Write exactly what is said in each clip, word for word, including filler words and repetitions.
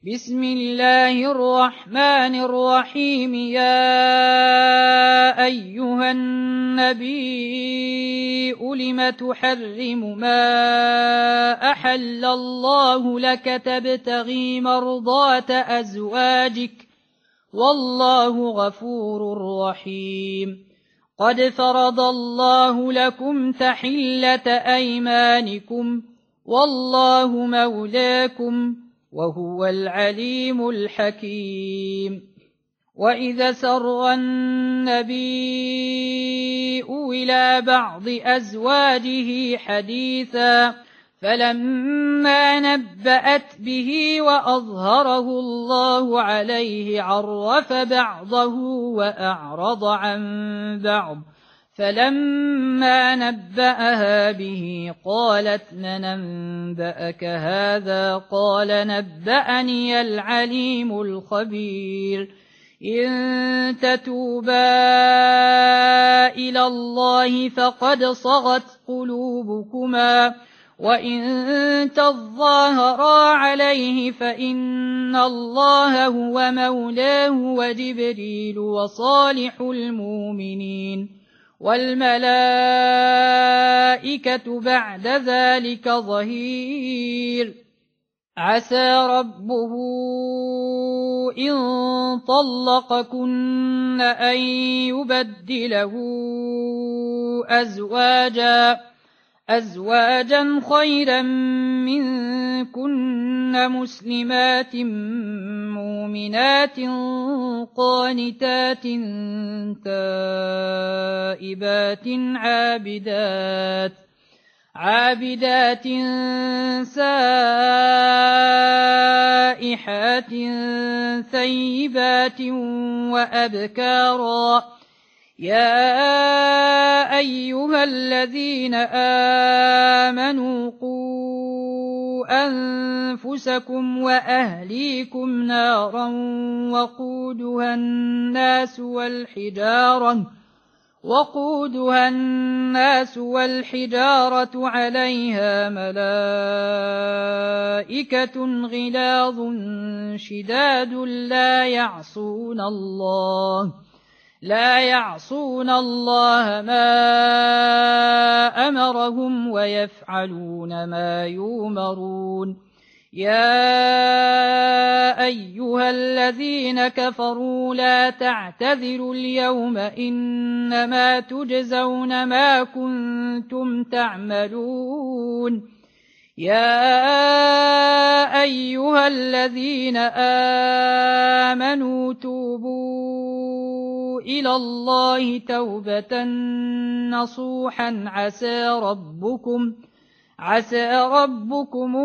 بسم الله الرحمن الرحيم. يا أيها النبي لم تحرم ما أحل الله لك تبتغي مرضات أزواجك والله غفور رحيم. قد فرض الله لكم تحلة أيمانكم والله مولاكم وهو العليم الحكيم. وإذا سر النبي إلى بعض أزواجه حديثا فلما نبأت به وأظهره الله عليه عرف بعضه وأعرض عن بعض، فلما نبأها به قالت من أنبأك هذا؟ قال نبأني العليم الخبير. إن تتوبا إلى الله فقد صغت قلوبكما وإن تظاهرا عليه فإن الله هو مولاه وجبريل وصالح المؤمنين والملائكة بعد ذلك ظهير. عسى ربه إن طلقكن أن يبدله أزواجا أزواجا خيرا منكن مسلمات مؤمنات قانتات تائبات عابدات عابدات سائحات ثيبات وأبكارا. يا أيها الذين آمنوا قوا أنفسكم وأهليكم نارا وقودها الناس والحجارة وقودها الناس والحجارة عليها ملائكة غلاظ شداد لا يعصون الله لا يعصون الله ما أمرهم ويفعلون ما يؤمرون. يا أيها الذين كفروا لا تعتذروا اليوم إنما تجزون ما كنتم تعملون. يا أيها الذين آمنوا توبوا إلى الله توبة نصوحا عسى ربكم عسى ربكم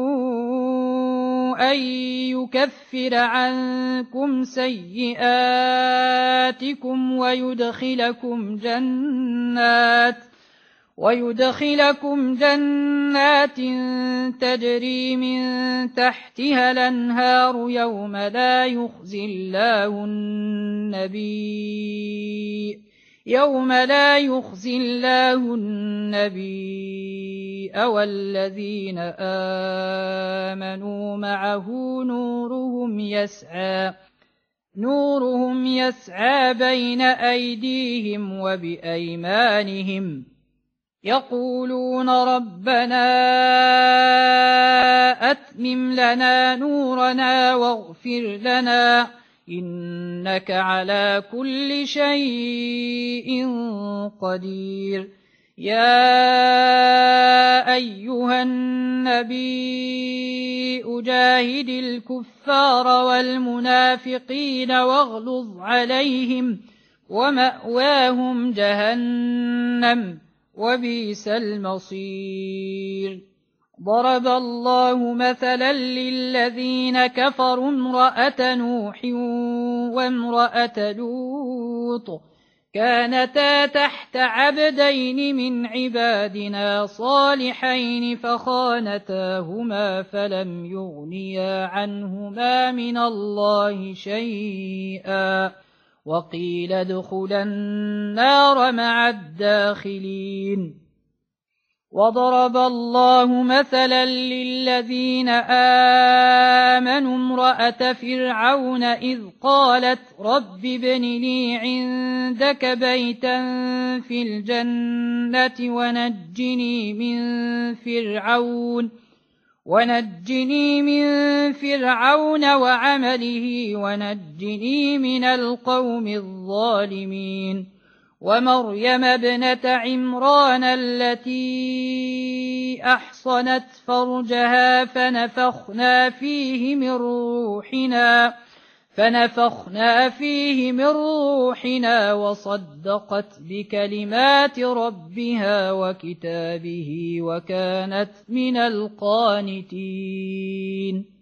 أن يكفر عنكم سيئاتكم ويدخلكم جنات ويدخلكم جنات تجري من تحتها الأنهار يوم لا يخزي الله النبي يوم لا يخزي الله النبي والذين آمنوا معه نورهم يسعى نورهم يسعى بين أيديهم وبأيمانهم يقولون ربنا أتمم لنا نورنا واغفر لنا إنك على كل شيء قدير. يا أيها النبي أجاهد الكفار والمنافقين واغلظ عليهم ومأواهم جهنم وبئس المصير. ضرب الله مثلا للذين كفروا امرأة نوح وامرأة لوط كانتا تحت عبدين من عبادنا صالحين فخانتاهما فلم يغنيا عنهما من الله شيئا وقيل ادخلا النار مع الداخلين. وضرب الله مثلا للذين آمنوا امرأة فرعون إذ قالت رب ابن لي عندك بيتا في الجنة ونجني من فرعون ونجني من فرعون وعمله ونجني من القوم الظالمين ومريم ابنة عمران التي أحصنت فرجها فنفخنا فيه من روحنا فنفخنا فيه من روحنا وصدقت بكلمات ربها وكتابه وكانت من القانتين